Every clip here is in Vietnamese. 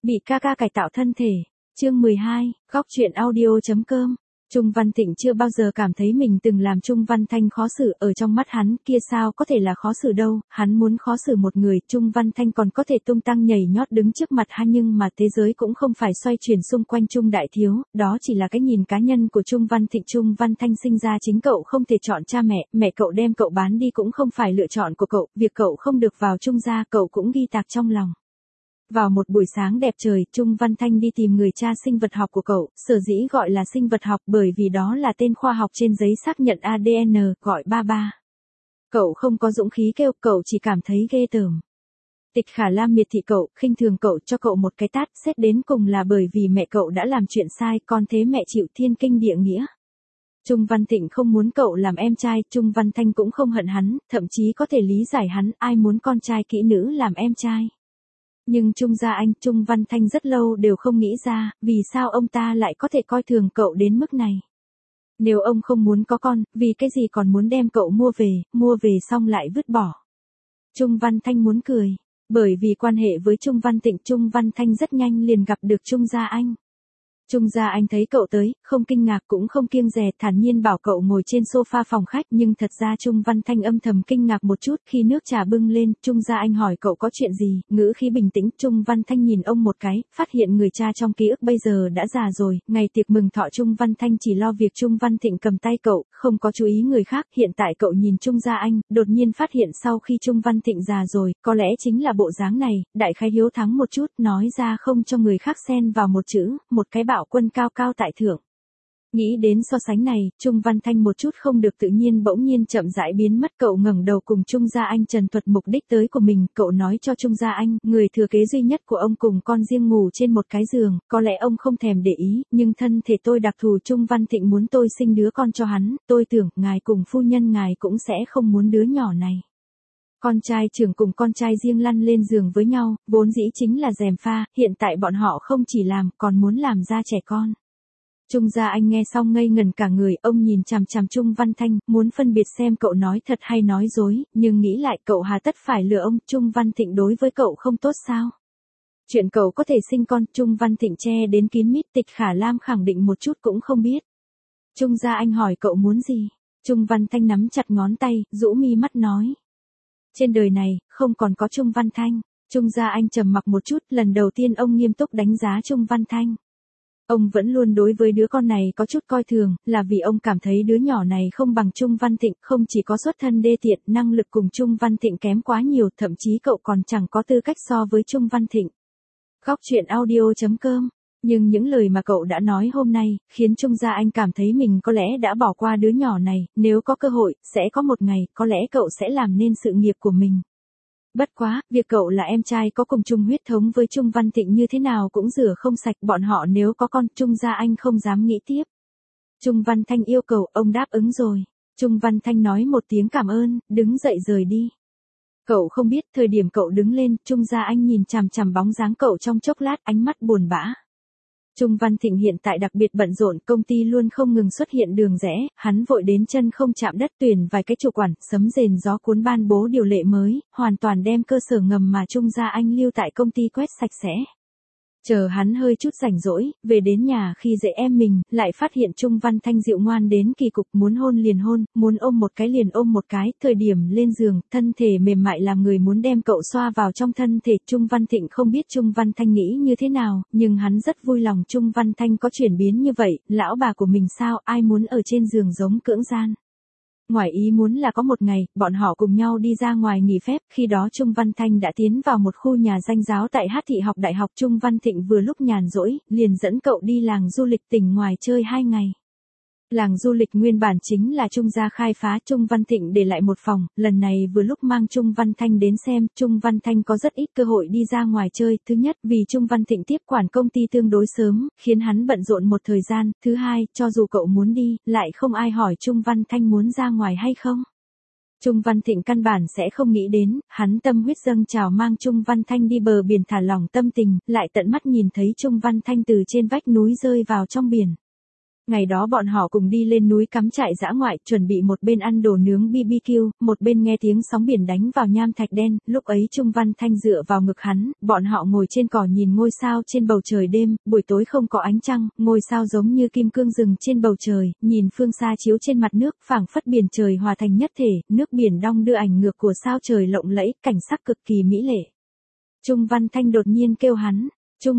Bị ca ca cải tạo thân thể. Chương 12, góc truyện audio.com. Trung Văn Thịnh chưa bao giờ cảm thấy mình từng làm Trung Văn Thanh khó xử, ở trong mắt hắn kia sao có thể là khó xử đâu, hắn muốn khó xử một người, Trung Văn Thanh còn có thể tung tăng nhảy nhót đứng trước mặt hắn, nhưng mà thế giới cũng không phải xoay chuyển xung quanh Trung đại thiếu, đó chỉ là cái nhìn cá nhân của Trung Văn Thịnh. Trung Văn Thanh sinh ra chính cậu không thể chọn cha mẹ cậu đem cậu bán đi cũng không phải lựa chọn của cậu, việc cậu không được vào Trung gia cậu cũng ghi tạc trong lòng. Vào một buổi sáng đẹp trời, Trung Văn Thanh đi tìm người cha sinh vật học của cậu, sở dĩ gọi là sinh vật học bởi vì đó là tên khoa học trên giấy xác nhận ADN, gọi ba ba. Cậu không có dũng khí kêu, cậu chỉ cảm thấy ghê tởm. Tịch Khả Lam miệt thị cậu, khinh thường cậu, cho cậu một cái tát, xét đến cùng là bởi vì mẹ cậu đã làm chuyện sai, con thế mẹ chịu thiên kinh địa nghĩa. Trung Văn Thịnh không muốn cậu làm em trai, Trung Văn Thanh cũng không hận hắn, thậm chí có thể lý giải hắn, ai muốn con trai kỹ nữ làm em trai. Nhưng Trung Văn Thanh rất lâu đều không nghĩ ra, vì sao ông ta lại có thể coi thường cậu đến mức này. Nếu ông không muốn có con, vì cái gì còn muốn đem cậu mua về xong lại vứt bỏ. Trung Văn Thanh muốn cười, bởi vì quan hệ với Trung Văn Thịnh, Trung Văn Thanh rất nhanh liền gặp được Trung Gia Anh. Trung Gia Anh thấy cậu tới, không kinh ngạc cũng không kiêng dè, thản nhiên bảo cậu ngồi trên sofa phòng khách, nhưng thật ra Trung Văn Thanh âm thầm kinh ngạc một chút. Khi nước trà bưng lên, Trung Gia Anh hỏi cậu có chuyện gì, ngữ khí bình tĩnh. Trung Văn Thanh nhìn ông một cái, phát hiện người cha trong ký ức bây giờ đã già rồi, ngày tiệc mừng thọ Trung Văn Thanh chỉ lo việc Trung Văn Thịnh cầm tay cậu, không có chú ý người khác. Hiện tại cậu nhìn Trung Gia Anh, đột nhiên phát hiện sau khi Trung Văn Thịnh già rồi, có lẽ chính là bộ dáng này, đại khái hiếu thắng một chút, nói ra không cho người khác xen vào một chữ, một cái bạo quân cao cao tại thượng. Nghĩ đến so sánh này, Trung Văn Thanh một chút không được tự nhiên bỗng nhiên chậm rãi biến mất. Cậu ngẩng đầu cùng Trung Gia Anh trần thuật mục đích tới của mình, cậu nói cho Trung Gia Anh, người thừa kế duy nhất của ông cùng con riêng ngủ trên một cái giường, có lẽ ông không thèm để ý, nhưng thân thể tôi đặc thù, Trung Văn Thịnh muốn tôi sinh đứa con cho hắn, tôi tưởng ngài cùng phu nhân ngài cũng sẽ không muốn đứa nhỏ này. Con trai trưởng cùng con trai riêng lăn lên giường với nhau, vốn dĩ chính là gièm pha, hiện tại bọn họ không chỉ làm, còn muốn làm ra trẻ con. Trung Gia Anh nghe xong ngây ngần cả người, ông nhìn chằm chằm Trung Văn Thanh, muốn phân biệt xem cậu nói thật hay nói dối, nhưng nghĩ lại cậu hà tất phải lừa ông, Trung Văn Thịnh đối với cậu không tốt sao? Chuyện cậu có thể sinh con, Trung Văn Thịnh che đến kín mít. Tịch Khả Lam khẳng định một chút cũng không biết. Trung Gia Anh hỏi cậu muốn gì? Trung Văn Thanh nắm chặt ngón tay, rũ mi mắt nói. Trên đời này, không còn có Trung Văn Thanh. Trung Gia Anh trầm mặc một chút, lần đầu tiên ông nghiêm túc đánh giá Trung Văn Thanh. Ông vẫn luôn đối với đứa con này có chút coi thường, là vì ông cảm thấy đứa nhỏ này không bằng Trung Văn Thịnh, không chỉ có xuất thân đê tiện, năng lực cùng Trung Văn Thịnh kém quá nhiều, thậm chí cậu còn chẳng có tư cách so với Trung Văn Thịnh. Góc truyện audio.com. Nhưng những lời mà cậu đã nói hôm nay, khiến Trung Gia Anh cảm thấy mình có lẽ đã bỏ qua đứa nhỏ này, nếu có cơ hội, sẽ có một ngày, có lẽ cậu sẽ làm nên sự nghiệp của mình. Bất quá, việc cậu là em trai có cùng chung huyết thống với Trung Văn Thịnh như thế nào cũng rửa không sạch, bọn họ nếu có con, Trung Gia Anh không dám nghĩ tiếp. Trung Văn Thanh yêu cầu, ông đáp ứng rồi. Trung Văn Thanh nói một tiếng cảm ơn, đứng dậy rời đi. Cậu không biết, thời điểm cậu đứng lên, Trung Gia Anh nhìn chằm chằm bóng dáng cậu trong chốc lát, ánh mắt buồn bã. Trung Văn Thịnh hiện tại đặc biệt bận rộn, công ty luôn không ngừng xuất hiện đường rẽ, hắn vội đến chân không chạm đất, tuyển vài cái chủ quản, sấm rền gió cuốn ban bố điều lệ mới, hoàn toàn đem cơ sở ngầm mà Trung Gia Anh lưu tại công ty quét sạch sẽ. Chờ hắn hơi chút rảnh rỗi, về đến nhà khi dễ em mình, lại phát hiện Trung Văn Thanh dịu ngoan đến kỳ cục, muốn hôn liền hôn, muốn ôm một cái liền ôm một cái, thời điểm lên giường, thân thể mềm mại làm người muốn đem cậu xoa vào trong thân thể. Trung Văn Thịnh không biết Trung Văn Thanh nghĩ như thế nào, nhưng hắn rất vui lòng Trung Văn Thanh có chuyển biến như vậy, lão bà của mình sao, ai muốn ở trên giường giống cưỡng gian. Ngoài ý muốn là có một ngày, bọn họ cùng nhau đi ra ngoài nghỉ phép, khi đó Trung Văn Thanh đã tiến vào một khu nhà danh giáo tại Hát Thị học đại học. Trung Văn Thịnh vừa lúc nhàn rỗi, liền dẫn cậu đi làng du lịch tỉnh ngoài chơi 2 ngày. Làng du lịch nguyên bản chính là Trung gia khai phá, Trung Văn Thịnh để lại một phòng, lần này vừa lúc mang Trung Văn Thanh đến xem, Trung Văn Thanh có rất ít cơ hội đi ra ngoài chơi, thứ nhất, vì Trung Văn Thịnh tiếp quản công ty tương đối sớm, khiến hắn bận rộn một thời gian, thứ hai, cho dù cậu muốn đi, lại không ai hỏi Trung Văn Thanh muốn ra ngoài hay không. Trung Văn Thịnh căn bản sẽ không nghĩ đến, hắn tâm huyết dâng trào mang Trung Văn Thanh đi bờ biển thả lỏng tâm tình, lại tận mắt nhìn thấy Trung Văn Thanh từ trên vách núi rơi vào trong biển. Ngày đó bọn họ cùng đi lên núi cắm trại dã ngoại, chuẩn bị một bên ăn đồ nướng BBQ, một bên nghe tiếng sóng biển đánh vào nham thạch đen, lúc ấy Trung Văn Thanh dựa vào ngực hắn, bọn họ ngồi trên cỏ nhìn ngôi sao trên bầu trời đêm, buổi tối không có ánh trăng, ngôi sao giống như kim cương rừng trên bầu trời, nhìn phương xa chiếu trên mặt nước, phảng phất biển trời hòa thành nhất thể, nước biển đong đưa ảnh ngược của sao trời lộng lẫy, cảnh sắc cực kỳ mỹ lệ. Trung Văn Thanh đột nhiên kêu hắn.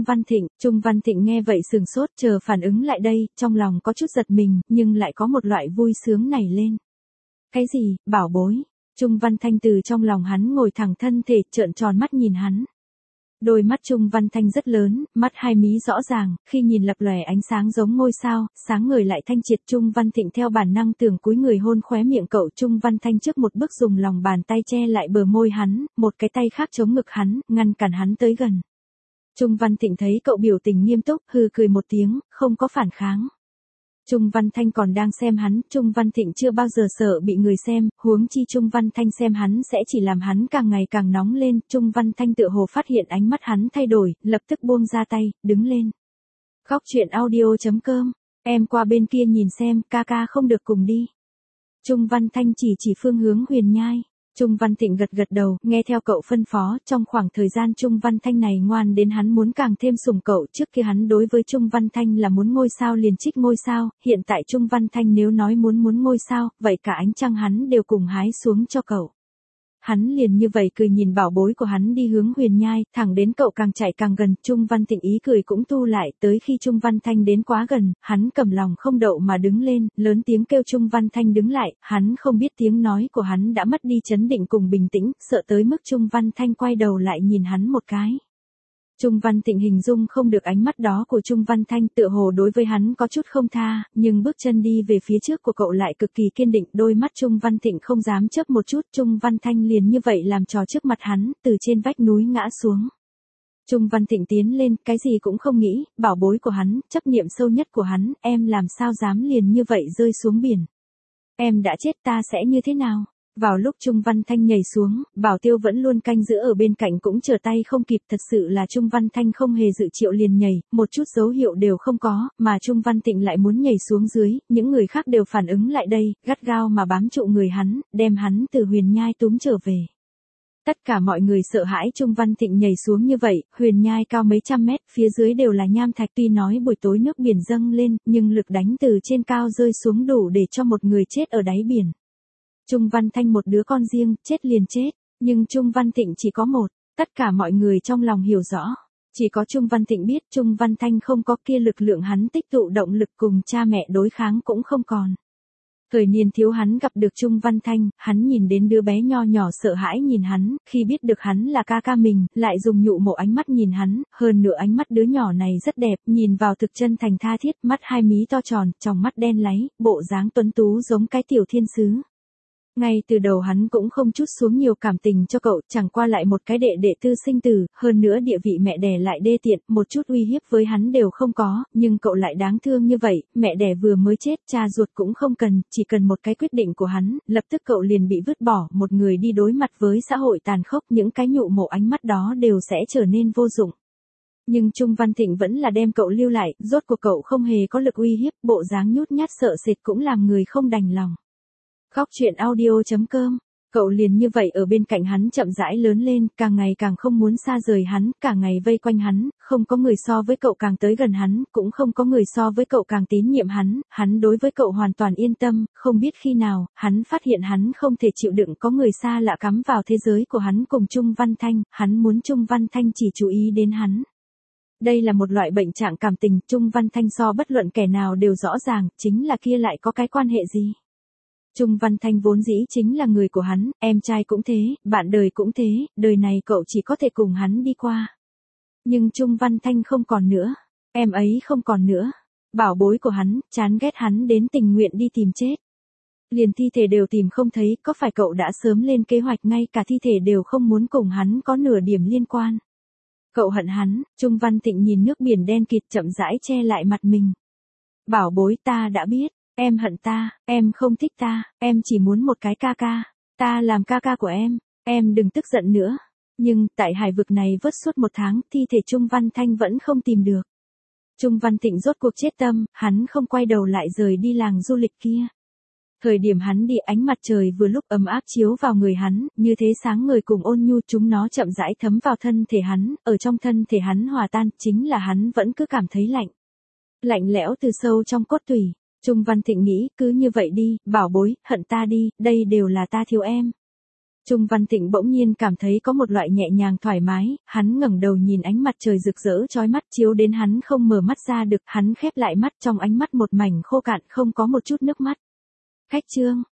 Trung Văn Thịnh nghe vậy sừng sốt chờ phản ứng lại đây, trong lòng có chút giật mình, nhưng lại có một loại vui sướng nảy lên. Cái gì, bảo bối? Trung Văn Thanh từ trong lòng hắn ngồi thẳng thân thể, trợn tròn mắt nhìn hắn. Đôi mắt Trung Văn Thanh rất lớn, mắt hai mí rõ ràng, khi nhìn lập lòe ánh sáng giống ngôi sao, sáng ngời lại thanh triệt. Trung Văn Thịnh theo bản năng tưởng cúi người hôn khóe miệng cậu. Trung Văn Thanh trước một bước dùng lòng bàn tay che lại bờ môi hắn, một cái tay khác chống ngực hắn, ngăn cản hắn tới gần. Trung Văn Thịnh thấy cậu biểu tình nghiêm túc, hừ cười một tiếng, không có phản kháng. Trung Văn Thanh còn đang xem hắn, Trung Văn Thịnh chưa bao giờ sợ bị người xem, huống chi Trung Văn Thanh xem hắn sẽ chỉ làm hắn càng ngày càng nóng lên. Trung Văn Thanh tựa hồ phát hiện ánh mắt hắn thay đổi, lập tức buông ra tay, đứng lên. Khóc chuyện audio.com, em qua bên kia nhìn xem, ca ca không được cùng đi. Trung Văn Thanh chỉ phương hướng Huyền Nhai. Trung Văn Thịnh gật gật đầu, nghe theo cậu phân phó, trong khoảng thời gian Trung Văn Thanh này ngoan đến hắn muốn càng thêm sủng cậu. Trước kia hắn đối với Trung Văn Thanh là muốn ngôi sao liền trích ngôi sao, hiện tại Trung Văn Thanh nếu nói muốn ngôi sao, vậy cả ánh trăng hắn đều cùng hái xuống cho cậu. Hắn liền như vậy cười nhìn bảo bối của hắn đi hướng Huyền Nhai, thẳng đến cậu càng chạy càng gần, Trung Văn Thịnh ý cười cũng tu lại, tới khi Trung Văn Thanh đến quá gần, hắn cầm lòng không đậu mà đứng lên, lớn tiếng kêu Trung Văn Thanh đứng lại, hắn không biết tiếng nói của hắn đã mất đi chấn định cùng bình tĩnh, sợ tới mức Trung Văn Thanh quay đầu lại nhìn hắn một cái. Trung Văn Thịnh hình dung không được ánh mắt đó của Trung Văn Thanh, tựa hồ đối với hắn có chút không tha, nhưng bước chân đi về phía trước của cậu lại cực kỳ kiên định, đôi mắt Trung Văn Thịnh không dám chớp một chút. Trung Văn Thanh liền như vậy làm trò trước mặt hắn, từ trên vách núi ngã xuống. Trung Văn Thịnh tiến lên, cái gì cũng không nghĩ, bảo bối của hắn, chấp niệm sâu nhất của hắn, em làm sao dám liền như vậy rơi xuống biển. Em đã chết ta sẽ như thế nào? Vào lúc Trung Văn Thanh nhảy xuống, Bảo Tiêu vẫn luôn canh giữ ở bên cạnh cũng trở tay không kịp, thật sự là Trung Văn Thanh không hề dự triệu liền nhảy, một chút dấu hiệu đều không có, mà Trung Văn Thịnh lại muốn nhảy xuống dưới, những người khác đều phản ứng lại đây, gắt gao mà bám trụ người hắn, đem hắn từ Huyền Nhai túm trở về. Tất cả mọi người sợ hãi Trung Văn Thịnh nhảy xuống như vậy, Huyền Nhai cao mấy trăm mét, phía dưới đều là nham thạch, tuy nói buổi tối nước biển dâng lên, nhưng lực đánh từ trên cao rơi xuống đủ để cho một người chết ở đáy biển. Trung Văn Thanh một đứa con riêng, chết liền chết, nhưng Trung Văn Thịnh chỉ có một, tất cả mọi người trong lòng hiểu rõ. Chỉ có Trung Văn Thịnh biết Trung Văn Thanh không có kia lực lượng hắn tích tụ động lực cùng cha mẹ đối kháng cũng không còn. Thời niên thiếu hắn gặp được Trung Văn Thanh, hắn nhìn đến đứa bé nho nhỏ sợ hãi nhìn hắn, khi biết được hắn là ca ca mình, lại dùng nhụ mộ ánh mắt nhìn hắn, hơn nữa ánh mắt đứa nhỏ này rất đẹp, nhìn vào thực chân thành tha thiết, mắt hai mí to tròn, tròng mắt đen láy, bộ dáng tuấn tú giống cái tiểu thiên sứ. Ngay từ đầu hắn cũng không chút xuống nhiều cảm tình cho cậu, chẳng qua lại một cái đệ tư sinh tử, hơn nữa địa vị mẹ đẻ lại đê tiện, một chút uy hiếp với hắn đều không có, nhưng cậu lại đáng thương như vậy, mẹ đẻ vừa mới chết, cha ruột cũng không cần, chỉ cần một cái quyết định của hắn, lập tức cậu liền bị vứt bỏ, một người đi đối mặt với xã hội tàn khốc, những cái nhụ mộ ánh mắt đó đều sẽ trở nên vô dụng. Nhưng Trung Văn Thịnh vẫn là đem cậu lưu lại, rốt cuộc cậu không hề có lực uy hiếp, bộ dáng nhút nhát sợ sệt cũng làm người không đành lòng. Khóc chuyện audio.com, cậu liền như vậy ở bên cạnh hắn chậm rãi lớn lên, càng ngày càng không muốn xa rời hắn, cả ngày vây quanh hắn, không có người so với cậu càng tới gần hắn, cũng không có người so với cậu càng tín nhiệm hắn đối với cậu hoàn toàn yên tâm, không biết khi nào, hắn phát hiện hắn không thể chịu đựng có người xa lạ cắm vào thế giới của hắn cùng Trung Văn Thanh, hắn muốn Trung Văn Thanh chỉ chú ý đến hắn. Đây là một loại bệnh trạng cảm tình, Trung Văn Thanh so bất luận kẻ nào đều rõ ràng, chính là kia lại có cái quan hệ gì. Trung Văn Thanh vốn dĩ chính là người của hắn, em trai cũng thế, bạn đời cũng thế, đời này cậu chỉ có thể cùng hắn đi qua. Nhưng Trung Văn Thanh không còn nữa, em ấy không còn nữa. Bảo bối của hắn, chán ghét hắn đến tình nguyện đi tìm chết. Liền thi thể đều tìm không thấy, có phải cậu đã sớm lên kế hoạch ngay cả thi thể đều không muốn cùng hắn có nửa điểm liên quan. Cậu hận hắn, Trung Văn Thịnh nhìn nước biển đen kịt chậm rãi che lại mặt mình. Bảo bối ta đã biết. Em hận ta, em không thích ta, em chỉ muốn một cái ca ca. Ta làm ca ca của em đừng tức giận nữa. Nhưng, tại hải vực này vớt suốt 1 tháng, thi thể Trung Văn Thanh vẫn không tìm được. Trung Văn Thịnh rốt cuộc chết tâm, hắn không quay đầu lại rời đi làng du lịch kia. Thời điểm hắn đi ánh mặt trời vừa lúc ấm áp chiếu vào người hắn, như thế sáng ngời cùng ôn nhu chúng nó chậm rãi thấm vào thân thể hắn, ở trong thân thể hắn hòa tan, chính là hắn vẫn cứ cảm thấy lạnh. Lạnh lẽo từ sâu trong cốt tủy. Trung Văn Thịnh nghĩ, cứ như vậy đi, bảo bối, hận ta đi, đây đều là ta thiếu em. Trung Văn Thịnh bỗng nhiên cảm thấy có một loại nhẹ nhàng thoải mái, hắn ngẩng đầu nhìn ánh mặt trời rực rỡ chói mắt chiếu đến hắn không mở mắt ra được, hắn khép lại mắt trong ánh mắt một mảnh khô cạn không có một chút nước mắt. Khách Trương,